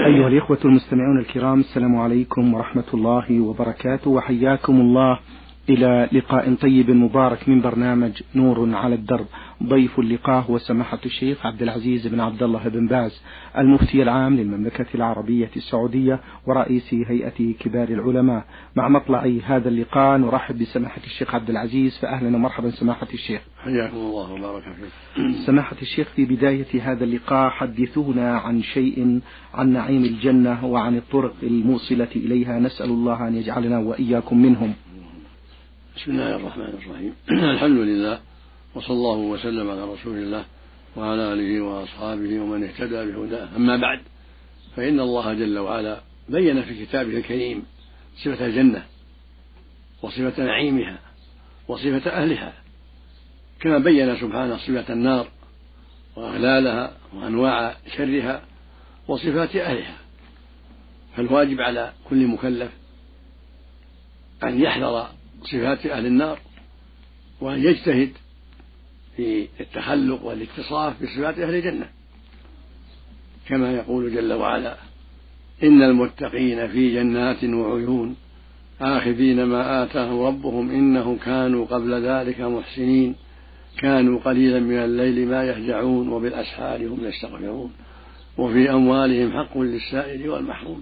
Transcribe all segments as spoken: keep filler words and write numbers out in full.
أيها الإخوة المستمعون الكرام، السلام عليكم ورحمة الله وبركاته، وحياكم الله إلى لقاء طيب مبارك من برنامج نور على الدرب. ضيف اللقاء هو سماحة الشيخ عبد العزيز بن عبد الله بن باز، المفتي العام للمملكة العربية السعودية ورئيس هيئة كبار العلماء. مع مطلع هذا اللقاء نرحب بسماحة الشيخ عبد العزيز، فأهلا ومرحبا سماحة الشيخ. حياكم الله وبارك فيك. سماحة الشيخ، في بداية هذا اللقاء حدثونا عن شيء عن نعيم الجنة وعن الطرق الموصلة إليها، نسأل الله أن يجعلنا وإياكم منهم. بسم الله الرحمن الرحيم. الحمد لله، وصلى الله وسلم على رسول الله وعلى آله وأصحابه ومن اهتدى بهداه. أما بعد، فإن الله جل وعلا بين في كتابه الكريم صفة الجنة وصفة نعيمها وصفة أهلها، كما بين سبحانه صفة النار وأغلالها وأنواع شرها وصفات أهلها. فالواجب على كل مكلف أن يحذر صفات أهل النار وأن يجتهد في التخلق والاتصاف بصفات أهل الجنة، كما يقول جل وعلا: إن المتقين في جنات وعيون آخذين ما آتاهم ربهم إنهم كانوا قبل ذلك محسنين كانوا قليلا من الليل ما يهجعون وبالأسحار هم يستغفرون وفي أموالهم حق للسائل والمحروم.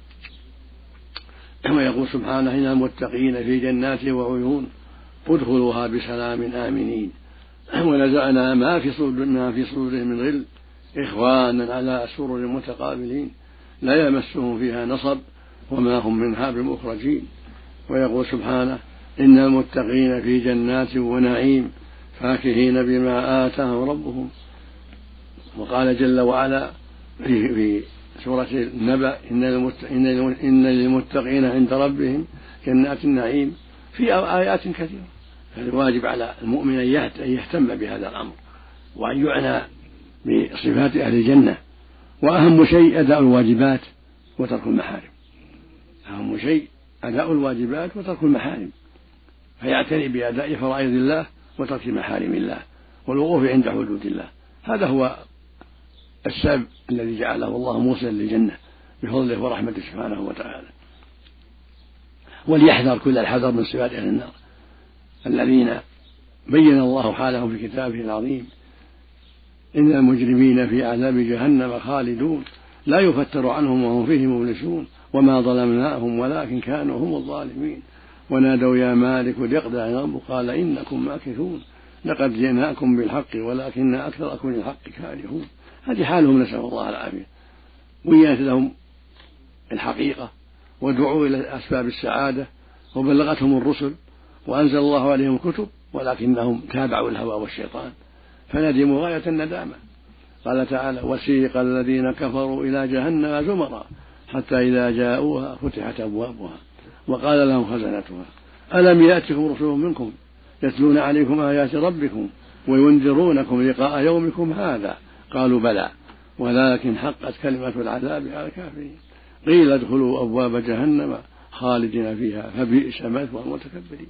ويقول سبحانه: إن المتقين في جنات وعيون ادخلوها بسلام آمنين ونزعنا ما في صدورهم من غل إخوانا على سرر متقابلين لا يمسهم فيها نصب وما هم منها بمخرجين. ويقول سبحانه: إن المتقين في جنات ونعيم فاكهين بما آتاهم ربهم. وقال جل وعلا في سورة النبأ: إن للمتقين عند ربهم جنات النعيم، في آيات كثيرة. فالواجب على المؤمن أن يهتم بهذا الأمر وأن يعنى بصفات أهل الجنة. وأهم شيء أداء الواجبات وترك المحارم. أهم شيء أداء الواجبات وترك المحارم، فيعتني بأداء فرائض الله وترك محارم الله والوقوف عند حدود الله. هذا هو السبب الذي جعله الله موصلا للجنة بفضله ورحمته سبحانه وتعالى. وليحذر كل الحذر من صفات أهل النار الذين بين الله حالهم في كتابه العظيم: إن المجرمين في عذاب جهنم خالدون لا يفتر عنهم وهم فيه مبلسون وما ظلمناهم ولكن كانوا هم الظالمين ونادوا يا مالك ليقضي ربك قال إنكم ماكثون لقد جئناكم بالحق ولكن أكثركم للحق كارهون. هذه حالهم، نسأل الله العافية. بينت لهم الحقيقة ودعوا إلى أسباب السعادة وبلغتهم الرسل وأنزل الله عليهم كتب، ولكنهم تابعوا الهوى والشيطان فندموا غاية الندامة. قال تعالى: وسيق الذين كفروا إلى جهنم زمرا حتى إذا جاءوها فتحت أبوابها وقال لهم خزنتها ألم يأتكم رسل منكم يتلون عليكم آيات ربكم وينذرونكم لقاء يومكم هذا قالوا بلى ولكن حقت كلمة العذاب على الكافرين قيل ادخلوا أبواب جهنم خالدين فيها فبئس مثوى المتكبرين.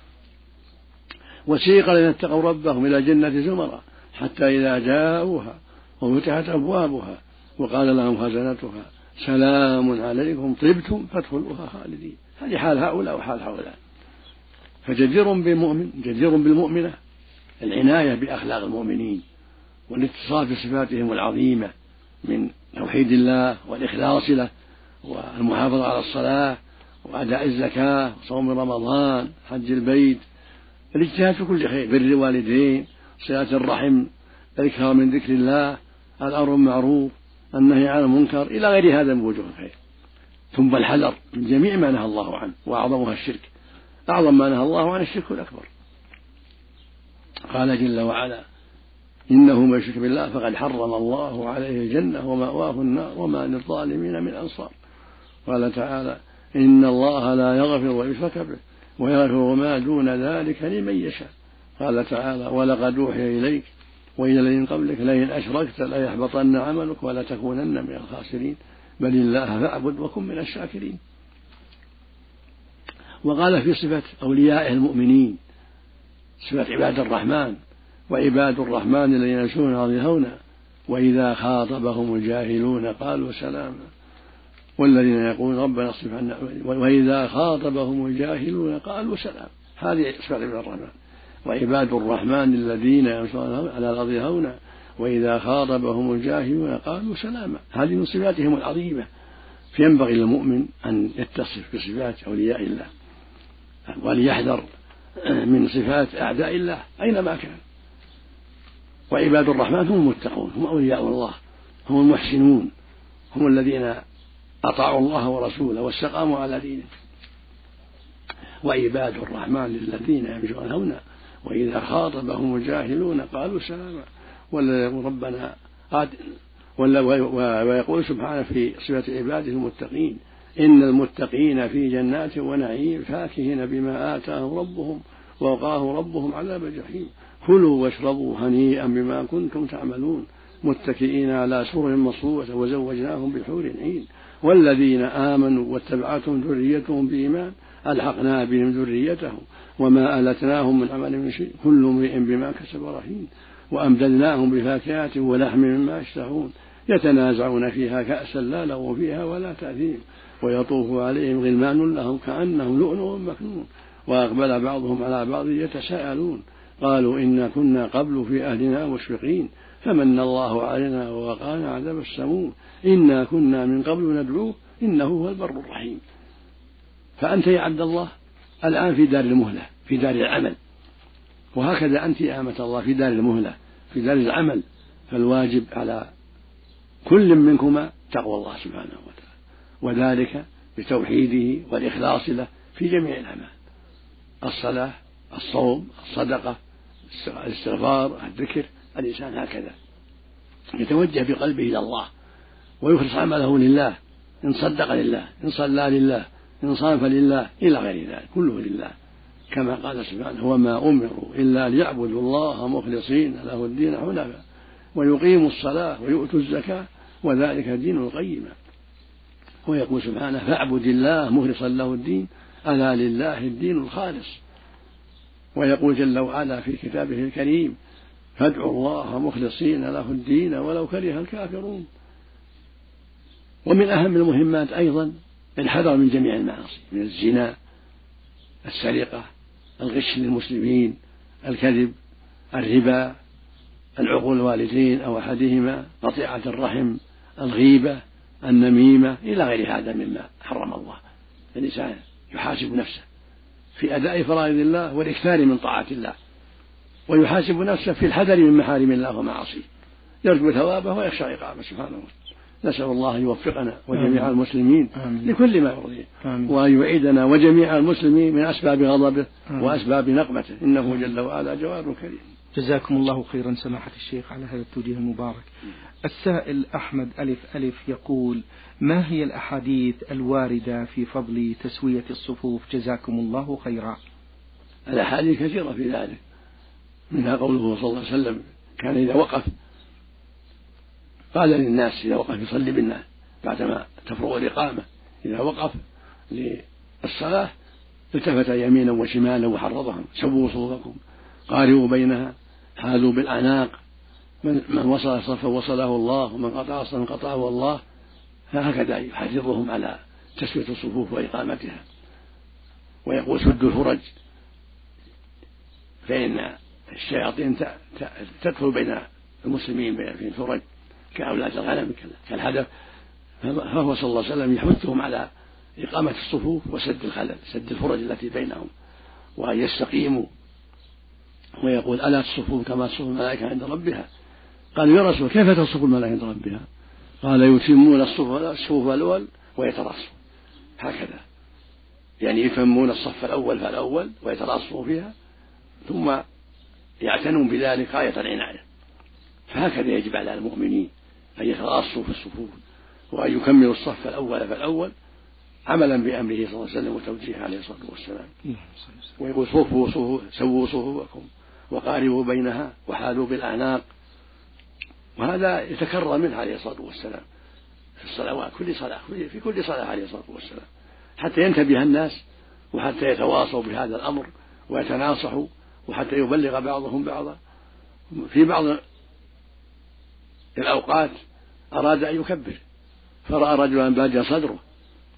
وسيق الذين اتقوا ربهم إلى جنة زمرا حتى إذا جاءوها وفتحت أبوابها وقال لهم خزنتها سلام عليكم طبتم فادخلوها خالدين. هذه حال هؤلاء وحال هؤلاء. فجدير بالمؤمن جدير بالمؤمنة العناية بأخلاق المؤمنين والاتصاف بصفاتهم العظيمة من توحيد الله والإخلاص له والمحافظة على الصلاة وأداء الزكاة وصوم رمضان حج البيت، الاجتهاد في كل خير، بر الوالدين، صلة الرحم، الإكثار من ذكر الله، الأمر بالمعروف، النهي عن المنكر، إلى غير هذا من وجوه الخير. ثم الحذر من جميع ما نهى الله عنه، وأعظمها الشرك. أعظم ما نهى الله عنه الشرك الأكبر. قال جل وعلا: إنه من يشرك بالله فقد حرم الله عليه الجنة ومأواه النار وما للظالمين من أنصار. قال تعالى: إن الله لا يغفر ويشرك به ويغفر ما دون ذلك لمن يشاء. قال تعالى: ولقد أوحي إليك وإلى الذين قبلك لئن أشركت ليحبطن عملك ولتكونن من الخاسرين بل الله فاعبد وكن من الشاكرين. وقال في صفة أوليائه المؤمنين صفة عباد الرحمن: وعباد الرحمن الذين يمشون على الأرض هونا وإذا خاطبهم الجاهلون قالوا سلاما والذين يقولون ربنا اصرف عنا، وإذا خاطبهم الجاهلون قالوا سلام. هذه صفات الرحمن. وعباد الرحمن الذين يمشون على الأرض هونا وإذا خاطبهم الجاهلون قالوا سلاما. هذه من صفاتهم العظيمة، فينبغي للمؤمن أن يتصف بصفات أولياء الله وليحذر من صفات أعداء الله أينما كان. وعباد الرحمن هم المتقون، هم أولياء الله، هم المحسنون، هم الذين أطاعوا الله ورسوله واستقاموا على دينه. وعباد الرحمن الذين يمشون هونا وإذا خاطبهم الجاهلون قالوا سلاما. ولا يقول ربنا ولا ويقول سبحانه في صفة عباده المتقين إن المتقين في جنات ونعيم فاكهين بما آتاهم ربهم ووقاهم ربهم عذاب الجحيم كلوا واشربوا هنيئا بما كنتم تعملون متكئين على سرر مصفوفة وزوجناهم بحور عين والذين آمنوا واتبعتهم ذريتهم بإيمان ألحقنا بهم ذريتهم وما ألتناهم من عمل من شيء كل امرئ بما كسب رهين وأمددناهم بفاكهة ولحم مما يشتهون يتنازعون فيها كأسا لا لغو فيها ولا تأثيم ويطوف عليهم غلمان لهم كأنهم لؤلؤ مكنون وأقبل بعضهم على بعض يتساءلون قالوا إنا كنا قبل في أهلنا مشفقين فمن الله علينا ووقانا عذاب السموم إنا كنا من قبل ندعوه إنه هو البر الرحيم. فأنت يا عبد الله الآن في دار المهلة في دار العمل، وهكذا أنت يا أمة الله في دار المهلة في دار العمل. فالواجب على كل منكما تقوى الله سبحانه وتعالى، وذلك بتوحيده والإخلاص له في جميع الأعمال، الصلاة الصوم الصدقة الاستغفار الذكر. الإنسان هكذا يتوجه بقلبه إلى الله ويخلص عمله لله، إن صدق لله إن صلى لله إن صام لله إلى غير ذلك كله لله، كما قال سبحانه وما أمروا إلا ليعبدوا الله مخلصين له الدين حنفاء ويقيموا الصلاة ويؤتوا الزكاة وذلك الدين القيم. ويقول سبحانه فاعبد الله مخلصا له الدين ألا لله الدين الخالص. ويقول جل وعلا في كتابه الكريم فادعوا الله مخلصين له الدين ولو كره الكافرون. ومن أهم المهمات أيضا الحذر من جميع المعاصي، من الزنا السرقة الغش للمسلمين الكذب الربا العقول الوالدين أو أحدهما قطيعة الرحم الغيبة النميمة إلى غير هذا مما حرم الله. الإنسان يحاسب نفسه في أداء فرائض الله والإكثار من طاعة الله، ويحاسب نفسه في الحذر من محارم الله ومعاصيه، يرجو ثوابه ويخشى عقابه سبحانه وتعالى. نسأل الله أن يوفقنا وجميع المسلمين آمين. لكل ما يرضيه، وأن يعيدنا وجميع المسلمين من أسباب غضبه آمين. وأسباب نقمته إنه آمين. جل وعلا جواد كريم. جزاكم الله خيرا سماحة الشيخ على هذا التوجيه المبارك. السائل أحمد ألف ألف يقول ما هي الأحاديث الواردة في فضل تسوية الصفوف جزاكم الله خيرا؟ الأحاديث كثيرة في ذلك، منها قوله صلى الله عليه وسلم كان إذا وقف قال للناس إذا وقف يصلي بالناس بعدما تفرغ الإقامة إذا وقف للصلاة التفت يمينا وشمالا وحرضهم سووا صفوفكم قاربوا بينها حاذوا بالأعناق من وصل صفا وصله الله ومن قطع صفا قطعه الله. فهكذا يحرضهم على تسوية الصفوف وإقامتها. ويقول سدوا الفرج فإن الشياطين تدخل بين المسلمين في الفرج كأولاد الغنم كالهدف. فهو صلى الله عليه وسلم يحثهم على إقامة الصفوف وسد الخلل سد الفرج التي بينهم وأن يستقيموا. ويقول ألا تصفوا كما تصف الملائكة عند ربها. قالوا يا رسول كيف تصف الملائكة عند ربها؟ قال يتمون الصفوف الأول ويتراصوا هكذا، يعني يتمون الصف الأول فالأول ويتراصوا فيها ثم يعتنون بذلك غاية العناية. فهكذا يجب على المؤمنين أن يتراصوا في الصفوف وأن يكملوا الصف الأول فالأول عملا بأمره صلى الله عليه وسلم وتوجيهه عليه الصلاة والسلام. ويقول صفوا صفوا سووا صفوفكم وقاربوا بينها وحاذوا بالأعناق. وهذا يتكرر منه عليه الصلاة والسلام في الصلوات كل صلاة في كل صلاة عليه الصلاة والسلام حتى ينتبه الناس وحتى يتواصوا بهذا الأمر ويتناصحوا وحتى يبلغ بعضهم بعضا. في بعض الأوقات أراد أن يكبر فرأى رجلا باجا صدره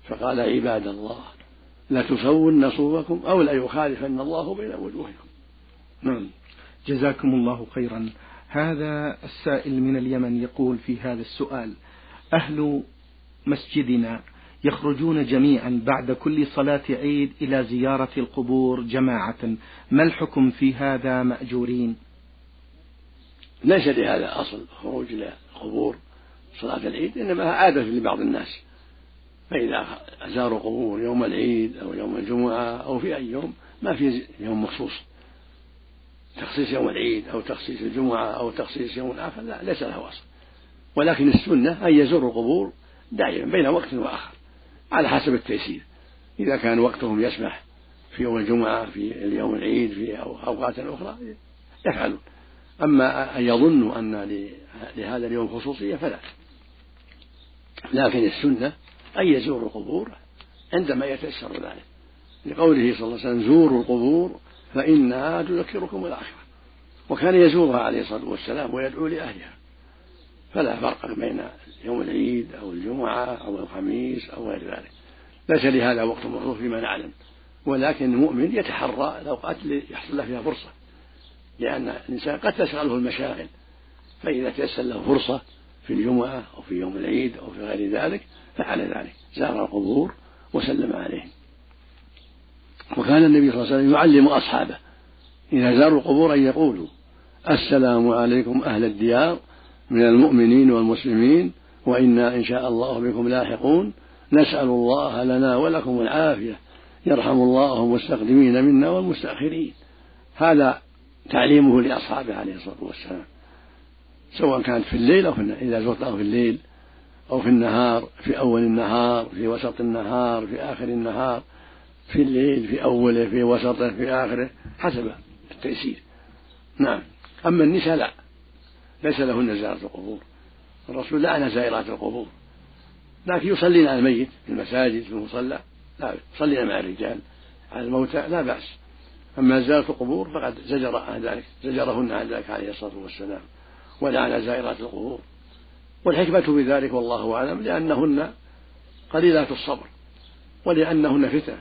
فقال عباد الله لا تسون صوفكم أو لا يخالفن الله بين وجوهكم. نعم. جزاكم الله خيرا. هذا السائل من اليمن يقول في هذا السؤال: أهل مسجدنا يخرجون جميعا بعد كل صلاة عيد إلى زيارة القبور جماعة، ما الحكم في هذا مأجورين؟ ليس لهذا أصل خروج إلى القبور صلاة العيد، إنما عادة لبعض الناس، فإذا زاروا قبور يوم العيد أو يوم الجمعة أو في أي يوم ما في يوم مخصوص تخصيص يوم العيد أو تخصيص الجمعة أو تخصيص يوم آخر، لا ليس له أصل، ولكن السنة أن يزوروا القبور دائما بين وقت وآخر على حسب التيسير، إذا كان وقتهم يسمح في يوم الجمعة في اليوم العيد في أوقات أخرى يفعلون، أما أن يظنوا أن لهذا اليوم خصوصية فلا، لكن السنة أن يزوروا القبور عندما يتيسر ذلك، لقوله صلى الله عليه وسلم زوروا القبور فإنها تذكركم الآخرة، وكان يزورها عليه الصلاة والسلام ويدعو لأهلها، فلا فرق بين يوم العيد أو الجمعة أو الخميس أو غير ذلك، ليس لهذا وقت مخصوص فيما نعلم، ولكن المؤمن يتحرى الأوقات اللي يحصل له فيها فرصة، لأن الإنسان قد تشغله المشاغل، فإذا تيسر له فرصة في الجمعة أو في يوم العيد أو في غير ذلك فعل ذلك، زار القبور وسلم عليهم. وكان النبي صلى الله عليه وسلم يعلم أصحابه إذا زاروا القبور أن يقولوا السلام عليكم أهل الديار من المؤمنين والمسلمين وإنا إن شاء الله بكم لاحقون، نسأل الله لنا ولكم العافية، يرحم الله المستقدمين منا والمستأخرين. هذا تعليمه لأصحابه عليه الصلاة والسلام، سواء كانت في الليل أو في النهار، إذا زرته في الليل أو في النهار، في أول النهار، في وسط النهار، في آخر النهار، في الليل، في أوله، في وسطه، في آخره، حسب التيسير. نعم. أما النساء لا، ليس لهن زيارة القبور، الرسول لعن زائرات القبور، لكن يصلين على الميت في المساجد في المصلى، لا يصلين مع الرجال على الموتى لا بأس، أما زيارة القبور فقد زجر عن ذلك، زجرهن عن ذلك عليه الصلاة والسلام، ولعن زائرات القبور. والحكمة بذلك والله أعلم لأنهن قليلات الصبر ولأنهن فتنة،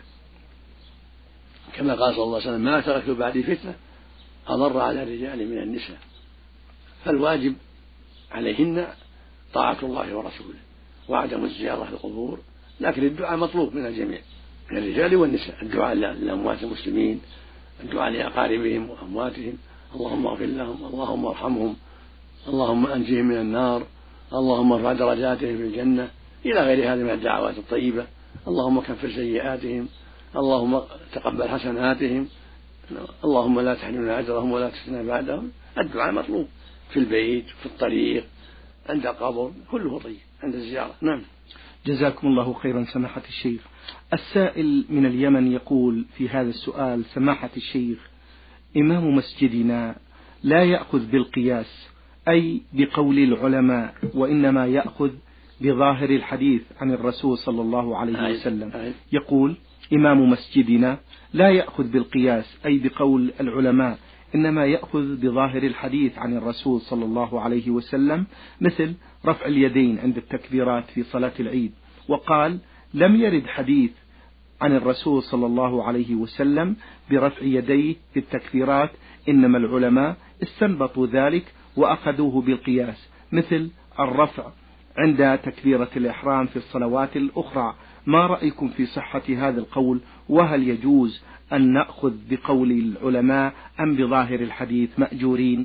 كما قال صلى الله عليه وسلم ما تركت بعدي فتنة أضر على الرجال من النساء، فالواجب عليهن طاعة الله ورسوله وعدم الزيارة في القبور، لكن الدعاء مطلوب من الجميع من الرجال والنساء، الدعاء لأموات المسلمين، الدعاء لأقاربهم وأمواتهم، اللهم اغفر لهم، اللهم ارحمهم، اللهم أنجهم من النار، اللهم ارفع درجاتهم في الجنة، إلى غير هذه من الدعوات الطيبة، اللهم كفر سيئاتهم، اللهم تقبل حسناتهم، اللهم لا تحرمنا أجرهم ولا تفتنا بعدهم. الدعاء مطلوب في البيت، في الطريق، عند القبر، كله طيب عند الزيارة. نعم. جزاكم الله خيرا سماحة الشيخ. السائل من اليمن يقول في هذا السؤال: سماحة الشيخ، إمام مسجدنا لا يأخذ بالقياس أي بقول العلماء، وإنما يأخذ بظاهر الحديث عن الرسول صلى الله عليه وسلم. يقول: إمام مسجدنا لا يأخذ بالقياس أي بقول العلماء، إنما يأخذ بظاهر الحديث عن الرسول صلى الله عليه وسلم، مثل رفع اليدين عند التكبيرات في صلاة العيد، وقال: لم يرد حديث عن الرسول صلى الله عليه وسلم برفع يديه في التكبيرات، إنما العلماء استنبطوا ذلك وأخذوه بالقياس، مثل الرفع عند تكبيرة الإحرام في الصلوات الأخرى. ما رأيكم في صحة هذا القول؟ وهل يجوز أن نأخذ بقول العلماء أم بظاهر الحديث مأجورين؟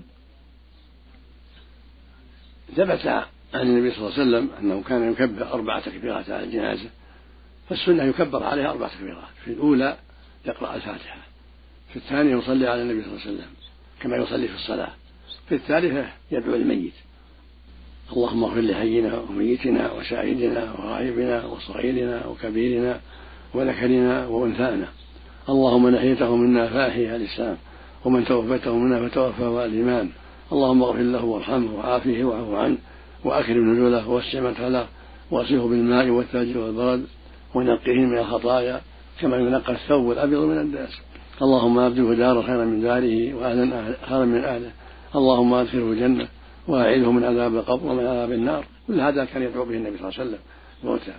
ثبت عن النبي صلى الله عليه وسلم أنه كان يكبر أربع تكبيرات على الجنازة، فالسنة يكبر عليها أربع تكبيرات، في الأولى يقرأ الفاتحة، في الثانية يصلي على النبي صلى الله عليه وسلم كما يصلي في الصلاة، في الثالثة يدعو الميت: اللهم اغفر لحينا وميتنا وشاهدنا وغائبنا وصغيرنا وكبيرنا وذكرنا وأنثانا، اللهم من أحييته منا فأحيه الإسلام، ومن توفته منا فتوفه الإيمان، اللهم اغفر له وارحمه وعافيه واعف عنه وأكرم نزله ووسع مدخله واغسله بالماء والثلج والبرد ونقه من الخطايا كما ينقى الثوب الأبيض من الدنس، اللهم أبدله دارا خيرا من داره وأهلا خيرا من أهله، اللهم أدخله الجنة وأعيذه من عذاب القبر ومن عذاب النار. كل هذا كان يدعو به النبي صلى الله عليه وسلم موتى.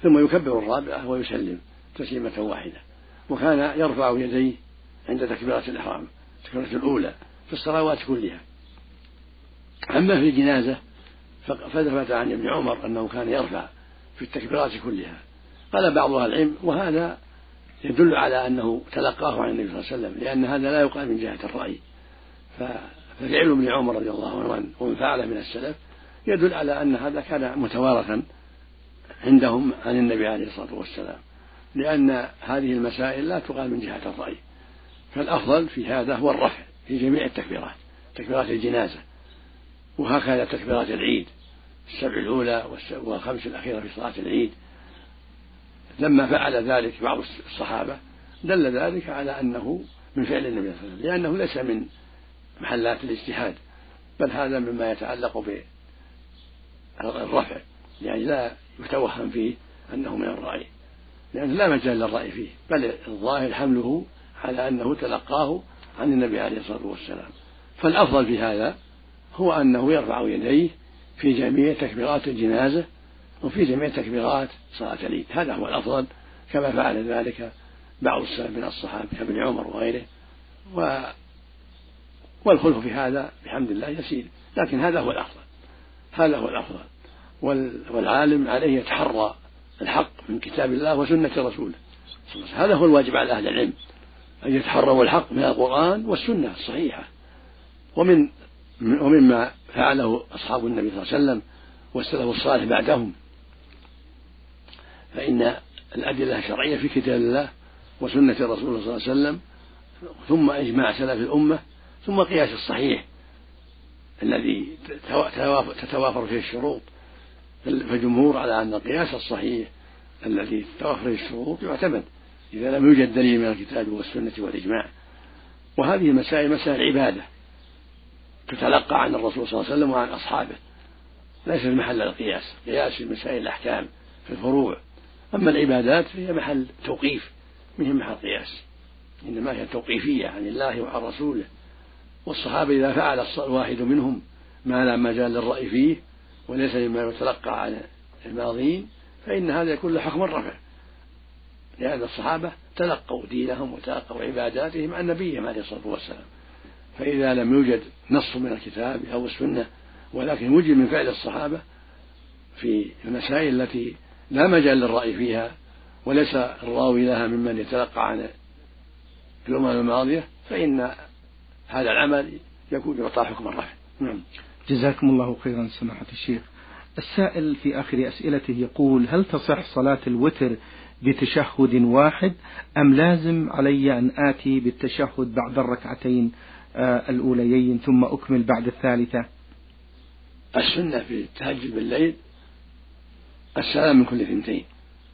ثم يكبر الرابعة ويسلم تسليمة واحدة. وكان يرفع يديه عند تكبيرة الإحرام التكبيرة الأولى في الصلوات كلها. أما في الجنازة فثبت عن ابن عمر أنه كان يرفع في التكبيرات كلها. قال بعض أهل العلم وهذا يدل على أنه تلقاه عن النبي صلى الله عليه وسلم، لأن هذا لا يقال من جهة الرأي، ففعل ابن عمر رضي الله عنه ومن فعله من السلف يدل على أن هذا كان متوارثا عندهم عن النبي عليه الصلاة والسلام، لأن هذه المسائل لا تقال من جهة الرأي. فالأفضل في هذا هو الرفع في جميع التكبيرات، تكبيرات الجنازة، وهكذا تكبيرات العيد السبع الأولى والخمس الأخيرة في صلاة العيد. لما فعل ذلك بعض الصحابة دل ذلك على أنه من فعل النبي صلى الله عليه وسلم، لأنه ليس من محلات الاجتهاد، بل هذا مما يتعلق بالرفع، يعني لا يتوهم فيه أنه من الرأي، لأنه لا مجال للرأي فيه، بل الظاهر حمله على أنه تلقاه عن النبي عليه الصلاة والسلام. فالأفضل في هذا هو أنه يرفع يديه في جميع تكبيرات الجنازة وفي جميع تكبيرات صلاة العيد، هذا هو الأفضل، كما فعل ذلك بعض السلف من الصحابة كابن عمر وغيره. و... والخلف في هذا بحمد الله يسير، لكن هذا هو الأفضل، هذا هو الأفضل. وال... والعالم عليه يتحرى الحق من كتاب الله وسنة رسوله، هذا هو الواجب على أهل العلم، أن يتحروا الحق من القرآن والسنة الصحيحة، ومن ومما فعله أصحاب النبي صلى الله عليه وسلم والسلف الصالح بعدهم، فإن الأدلة الشرعية في كتاب الله وسنة رسول الله صلى الله عليه وسلم، ثم إجماع سلف الأمة، ثم قياس الصحيح الذي تتوافر فيه الشروط. فالجمهور على أن القياس الصحيح الذي تتوافر فيه الشروط يعتمد إذا لم يوجد دليل من الكتاب والسنة والإجماع. وهذه المسائل مسائل عبادة تتلقى عن الرسول صلى الله عليه وسلم وعن أصحابه، ليس محل القياس، قياس في مسائل الأحكام في الفروع. أما العبادات فهي محل توقيف، مهم محل قياس، إنما هي توقيفية عن الله وعن رسوله. والصحابة إذا فعل الواحد منهم ما لا مجال للرأي فيه وليس مما يتلقى عن الماضين فإن هذا يكون له حكم الرفع، لأن الصحابة تلقوا دينهم وتلقوا عباداتهم عن نبيهم عليه الصلاة والسلام. فإذا لم يوجد نص من الكتاب أو السنة ولكن وجد من فعل الصحابة في المسائل التي لا مجال للرأي فيها وليس الراوي لها ممن يتلقى عن الأمم الماضية فإن هذا العمل يكون يعطى حكم الرفع. نعم. جزاكم الله خيرا سماحة الشيخ. السائل في آخر أسئلته يقول: هل تصح صلاة الوتر بتشهد واحد أم لازم علي أن آتي بالتشهد بعد الركعتين الأوليين ثم أكمل بعد الثالثة؟ السنة في التهجد بالليل السلام من كل اثنتين،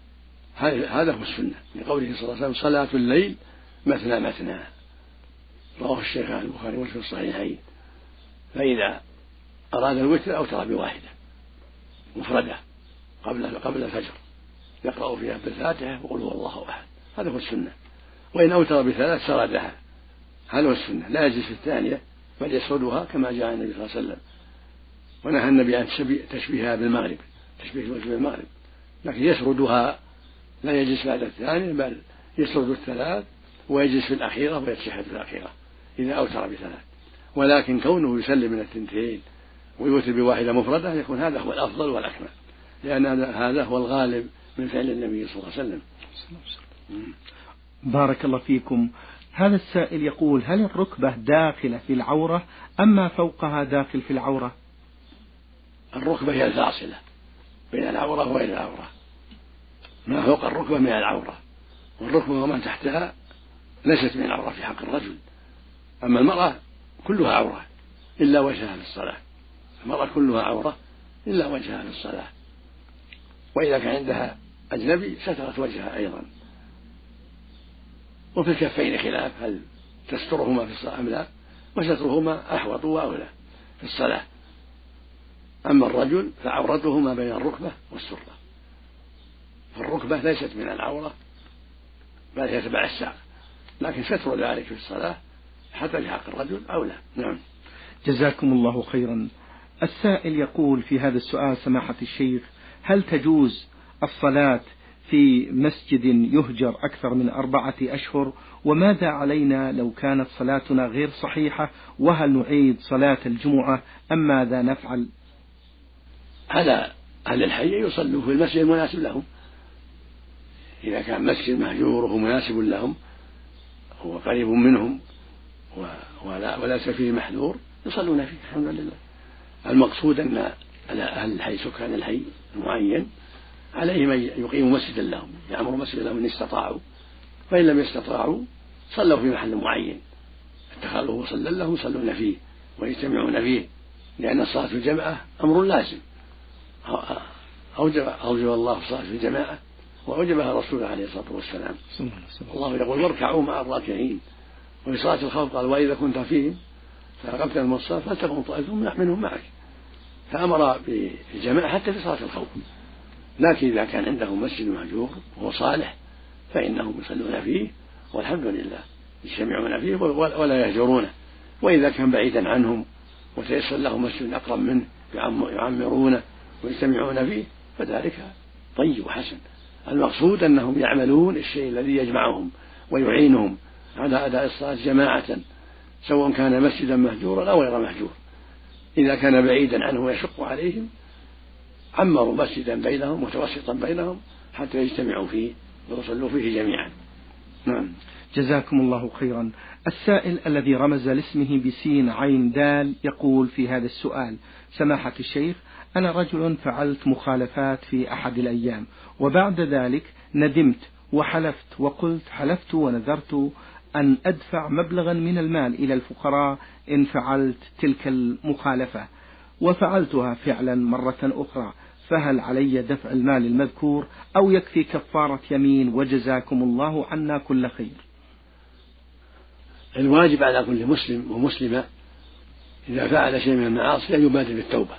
هذا هو السنة، لقوله صلى الله عليه وسلم: صلاة الليل مثنى مثنى، رواه الشيخان البخاري وفي الصحيحين. فإذا أراد الوتر أوتر بواحدة مفردة قبل قبل الفجر يقرأ فيها بالفاتحة وقل هو الله أحد، هذا هو السنة. وإن أوتر بثلاث سردها، هذا هو السنة، لا يجلس في الثانية بل يسردها كما جاء النبي صلى الله عليه وسلم. ونهى النبي عن تشبيهها بالمغرب، تشبيه الوتر بالمغرب، لكن يسردها، لا يجلس بعد الثانية بل يسرد الثلاث ويجلس في الأخيرة ويتشهد في الأخيرة إذا أوتر بثلاث. ولكن كونه يسلم من الثنتين ويوتر بواحدة مفردة يكون هذا هو الأفضل والأكمل، لأن هذا هو الغالب من فعل النبي صلى الله عليه وسلم. بارك الله فيكم. هذا السائل يقول: هل الركبة داخلة في العورة أم ما فوقها داخل في العورة؟ الركبة هي الفاصلة بين العورة وغير العورة، ما فوق الركبة من العورة، والركبة وما تحتها ليست من العورة في حق الرجل. أما المرأة كلها عورة إلا وجهها في الصلاة، المرأة كلها عورة إلا وجهها في الصلاة، وإذا كان عندها أجنبي سترت وجهها أيضا. وفي الكفين خلاف، هل تسترهما في الصلاة أم لا، وسترهما أحوط وأولى في الصلاة. أما الرجل فعورته ما بين الركبة والسرة، فالركبة ليست من العورة بل هي تبع الساق، لكن ستر ذلك في الصلاة حتى في حق الرجل أولى. نعم. جزاكم الله خيرا. السائل يقول في هذا السؤال: سماحة الشيخ، هل تجوز الصلاة في مسجد يهجر أكثر من أربعة أشهر؟ وماذا علينا لو كانت صلاتنا غير صحيحة؟ وهل نعيد صلاة الجمعة أم ماذا نفعل؟ على أهل الحي يصلوا في المسجد المناسب لهم. إذا كان مسجد مهجور وهو مناسب لهم، هو قريب منهم وليس فيه محذور، يصلون فيه الحمد لله. المقصود أن على أهل الحي سكان الحي المعين عليهم أن يقيموا مسجدا لهم، يعمروا مسجدا لهم إن استطاعوا، فإن لم يستطاعوا صلوا في محل معين اتخذوه صلى لهم يصلون فيه ويجتمعون فيه، لأن الصلاة في الجماعة أمر لازم أوجب, أوجب الله الصلاة في الجماعة وأوجبها رسوله عليه الصلاة والسلام. الله يقول واركعوا مع الراكعين. وفي صلاة الخوف قال وإذا كنت فيهم فأقمت من الصلاة فلتقم طائفة منهم معك، فأمر بالجماعة حتى في صلاة الخوف. لكن إذا كان عندهم مسجد مهجور وهو صالح فإنهم يصلون فيه والحمد لله، يجتمعون فيه ولا يهجرونه. وإذا كان بعيدا عنهم وتيسر لهم مسجد أقرب منه يعمرونه ويجتمعون فيه فذلك طيب وحسن. المقصود أنهم يعملون الشيء الذي يجمعهم ويعينهم على أداء الصلاة جماعة، سواء كان مسجدا مهجورا أو غير مهجور. إذا كان بعيدا عنه ويشق عليهم عمروا مسجدا بينهم متوسطا بينهم حتى يجتمعوا فيه ويصلوا فيه جميعا. نعم. جزاكم الله خيرا. السائل الذي رمز لاسمه بسين عين دال يقول في هذا السؤال: سماحة الشيخ، أنا رجل فعلت مخالفات في أحد الأيام، وبعد ذلك ندمت وحلفت وقلت حلفت ونذرت أن أدفع مبلغا من المال إلى الفقراء إن فعلت تلك المخالفة، وفعلتها فعلا مرة أخرى، فهل علي دفع المال المذكور أو يكفي كفارة يمين؟ وجزاكم الله عنا كل خير. الواجب على كل مسلم ومسلمة إذا فعل شيء من المعاصي أن يبادر بالتوبة،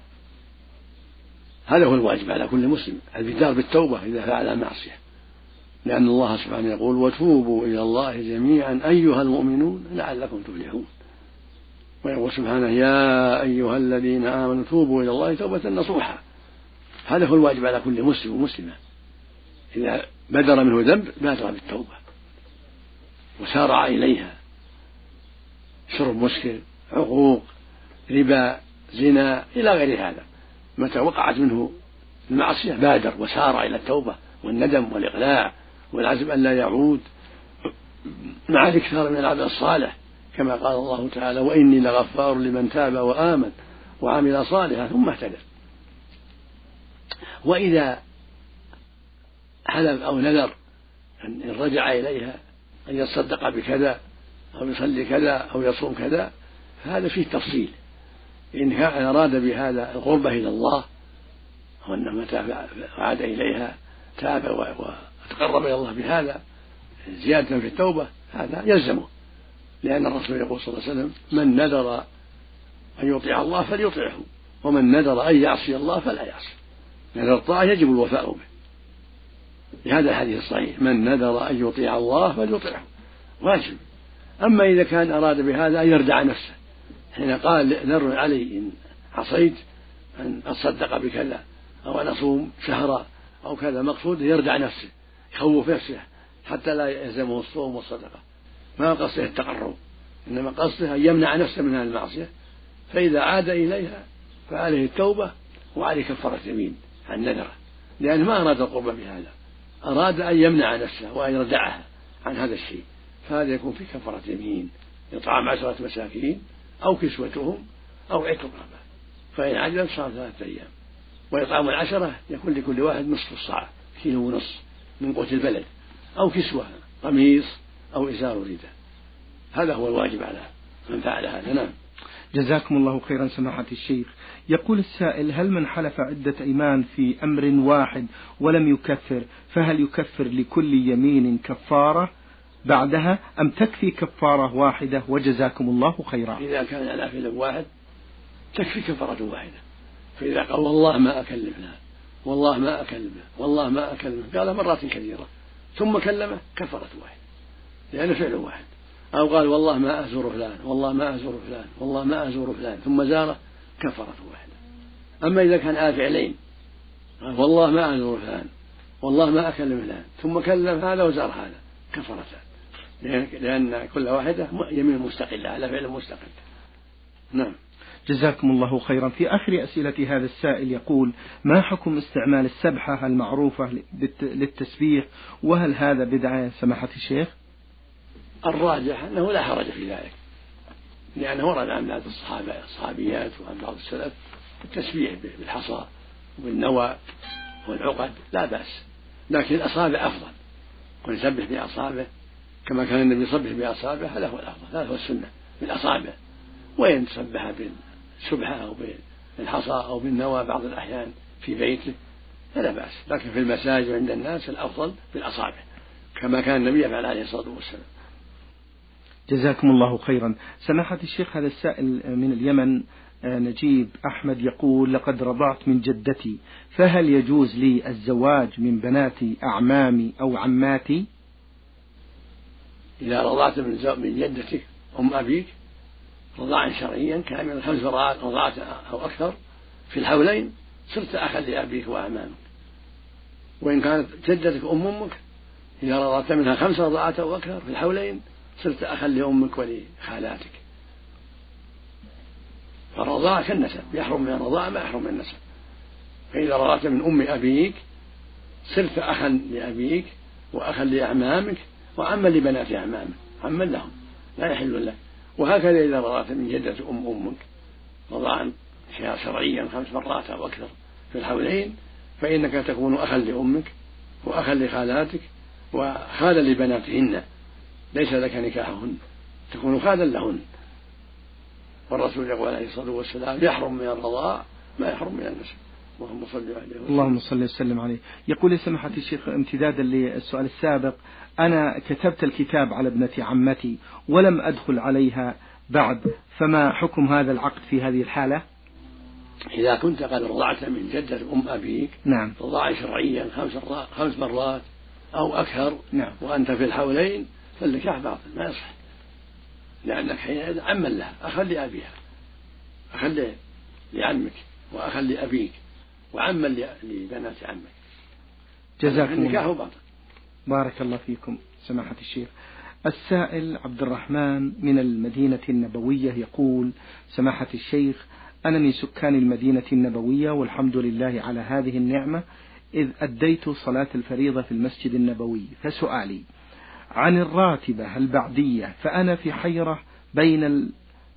هذا هو الواجب على كل مسلم، البدار بالتوبة إذا فعل معصية، لأن الله سبحانه يقول وتوبوا إلى الله جميعا أيها المؤمنون لعلكم تفلحون، ويقول سبحانه يا أيها الذين آمنوا توبوا إلى الله توبة نصوحا. هذا هو الواجب على كل مسلم ومسلمة، إذا بدر منه ذنب بادر بالتوبة وسارع إليها، شرب مسكر، عقوق، ربا، زنا إلى غير هذا، متى وقعت منه المعصية بادر وسارع إلى التوبة والندم والإقلاع والعزم أن لا يعود، مع الإكثار من العمل الصالح، كما قال الله تعالى وإني لغفار لمن تاب وآمن وعمل صالحا ثم اهتدى. وإذا حلف أو نذر أن رجع إليها أن يتصدق بكذا أو يصلي كذا أو يصوم كذا فهذا فيه تفصيل، إن كان أراد بهذا القربة إلى الله وأنه متى عاد إليها تاب وتقرب إلى الله بهذا زيادة في التوبة هذا يلزمه، لأن الرسول يقول صلى الله عليه وسلم من نذر أن يطيع الله فليطيعه ومن نذر أن يعصي الله فلا يعصي، نذر الطاعة يجب الوفاء به، بهذا الحديث الصحيح من نذر أن يطيع الله فليطيعه واجب. أما إذا كان أراد بهذا أن يردع نفسه حين قال نذر علي إن عصيت أن أتصدق بكذا أو أن أصوم شهرا أو كذا، مقصود يردع نفسه يخوف نفسه حتى لا يلزمه الصوم والصدقة، ما قصده التقرب، إنما قصده أن يمنع نفسه من المعصية، فإذا عاد إليها فعليه التوبة وعليه كفارة يمين عن نذره، لأنه ما أراد القرب بهذا، أراد أن يمنع نفسه وأن يردعها عن هذا الشيء، فهذا يكون في كفارة يمين إطعام عشرة مساكين أو كسوتهم أو عتق رقبة، فإن عجل صار ثلاثة أيام، وإطعام العشرة يكون لكل واحد نصف الصاع كيلو ونصف من قوت البلد أو كسوة قميص أو إزار رداء، هذا هو الواجب على من فعل هذا. نعم. جزاكم الله خيرا سماحة الشيخ. يقول السائل: هل من حلف عدة أيمان في أمر واحد ولم يكفر فهل يكفر لكل يمين كفارة بعدها أم تكفي كفارة واحدة؟ وجزاكم الله خيرا. إذا كان على فعل واحد تكفي كفارة واحدة، فإذا قال والله ما أكلمنا والله ما أكلمه والله ما أكلمه قال مرات كثيرة ثم كلمه كفارة واحدة لأنه فعل واحد، أو قال والله ما أزور فلان والله ما أزور فلان والله ما أزور فلان ثم زاره كفارة واحدة. أما إذا كان على فعلين قال والله ما أزور فلان والله ما أكل مثلها، ثم كلم هذا وزار هذا، كفرتان، لأن كل واحدة يمين مستقلة على فعل مستقل. نعم. جزاكم الله خيرا. في آخر أسئلة هذا السائل يقول: ما حكم استعمال السبحة المعروفة للتسبيح، وهل هذا بدعة يا سماحة الشيخ؟ الراجح أنه لا حرج في ذلك، لأنه ورد عن بعض الصحابة الصحابيات وعن بعض السلف التسبيح بالحصى والنوى والعقد لا بأس، لكن الأصابع أفضل، ونسبح بأصابع كما كان النبي يصبح بأصابع، هذا هو الأفضل، هذا هو السنة بالأصابع. وإن تسبح بالسبحة أو بالحصى أو بالنوى بعض الأحيان في بيته فلا بأس، لكن في المساجد عند الناس الأفضل بالأصابع كما كان النبي يفعل عليه الصلاة والسلام. جزاكم الله خيرا. سماحة الشيخ، هذا السائل من اليمن نجيب أحمد يقول: لقد رضعت من جدتي، فهل يجوز لي الزواج من بنات أعمامي أو عماتي؟ إذا رضعت من جدتك أم أبيك رضاعا شرعيا كاملا خمس مرات رضعت أو أكثر في الحولين صرت أخا لأبيك وأعمامك. وإن كانت جدتك أم أمك إذا رضعت منها خمس رضعات أو أكثر في الحولين صرت أخا لأمك ولخالاتك. فالرضاعة كالنسب، يحرم من الرضاعة ما يحرم من النسب. فإذا رضعت من أم أبيك صرت أخا لأبيك وأخا لأعمامك وعما لبنات أعمامك، عما لهم لا يحل لك. وهكذا إذا رضعت من جدة أم أمك رضاعا شرعيا خمس مرات أو أكثر في الحولين فإنك تكون أخا لأمك وأخا لخالاتك وخالا لبناتهن، ليس لك نكاحهن، تكون خالا لهن. والرسول يقول عليه الصلاة والسلام: يحرم من الرضاع ما يحرم من النسب. اللهم صل عليه اللهم صل وسلم عليه. يقول يا سماحة الشيخ امتدادا للسؤال السابق: أنا كتبت الكتاب على ابنة عمتي ولم أدخل عليها بعد، فما حكم هذا العقد في هذه الحالة؟ إذا كنت قد رضعت من جدة أم أبيك نعم رضاعا شرعيا خمس مرات أو أكثر نعم. وأنت في الحولين فالنكاح باطل ما يصح، لأنك حينئذ عما لها، أخا لأبيها، أخا لعمك وأخا لأبيك وعما لبنات عمك. جزاكم الله. باطل. بارك الله فيكم سماحة الشيخ. السائل عبد الرحمن من المدينة النبوية يقول: سماحة الشيخ، أنا من سكان المدينة النبوية والحمد لله على هذه النعمة، إذ أديت صلاة الفريضة في المسجد النبوي، فسؤالي عن الراتبة البعدية، فأنا في حيرة بين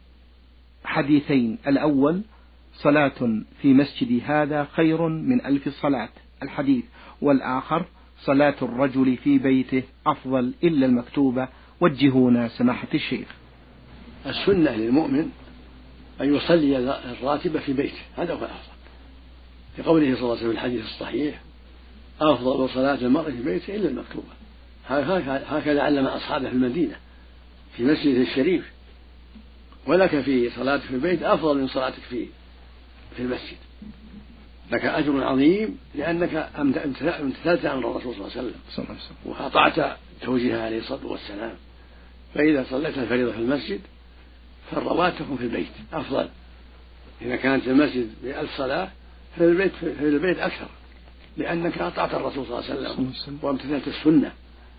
الحديثين: الأول صلاة في مسجدي هذا خير من ألف صلاة الحديث، والآخر صلاة الرجل في بيته أفضل إلا المكتوبة، وجهونا سماحة الشيخ. السنة للمؤمن أن يصلي الراتبة في بيته، هذا هو الأفضل، لقوله صلى الله عليه وسلم في الحديث الصحيح: أفضل صلاة المرء في بيته إلا المكتوبة. هكذا علم أصحابه في المدينة في مسجده الشريف، ولك في صلاتك في البيت أفضل من صلاتك في في المسجد، لك أجر عظيم لأنك امتثلت أمر الرسول صلى الله عليه وسلم وأطعت توجيهه عليه الصلاة والسلام. فإذا صليت الفريضة في المسجد فالرواتب تكون في البيت أفضل. إذا كانت في المسجد بألف صلاة في البيت في البيت أكثر، لأنك أطعت الرسول صلى الله عليه وسلم وامتثلت السنة.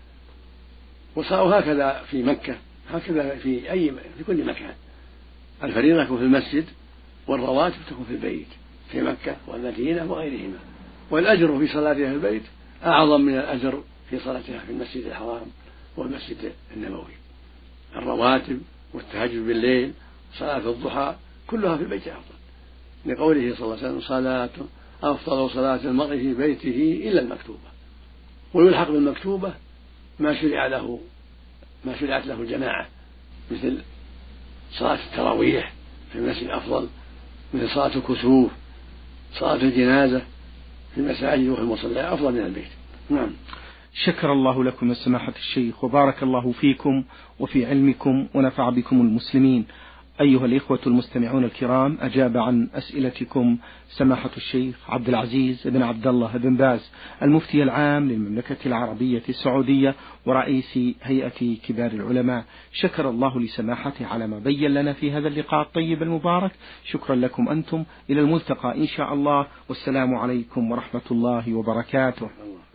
وصاروا هكذا في مكة، هكذا في أي في كل مكان، الفريضة تكون في المسجد والرواتب تكون في البيت في مكة والمدينة وغيرهما، والأجر في صلاتها في البيت أعظم من الأجر في صلاتها في المسجد الحرام والمسجد النبوي. الرواتب والتهجد بالليل وصلاة الضحى كلها في البيت أفضل، لقوله صلى الله عليه وسلم: صلاة أفضل صلاة المرء في بيته إلا المكتوبة. ويلحق بالمكتوبة ما شرع له ما شرعت له الجماعة، مثل صلاة التراويح في المسجد أفضل، مثل صلاة الكسوف، صلاة الجنازة في المساجد وفي المصلى أفضل من البيت. نعم. شكر الله لكم يا سماحة الشيخ، وبارك الله فيكم وفي علمكم ونفع بكم المسلمين. أيها الإخوة المستمعون الكرام، أجاب عن أسئلتكم سماحة الشيخ عبد العزيز بن عبد الله بن باز، المفتي العام للمملكة العربية السعودية ورئيس هيئة كبار العلماء. شكر الله لسماحته على ما بين لنا في هذا اللقاء الطيب المبارك. شكرا لكم أنتم، إلى الملتقى إن شاء الله، والسلام عليكم ورحمة الله وبركاته.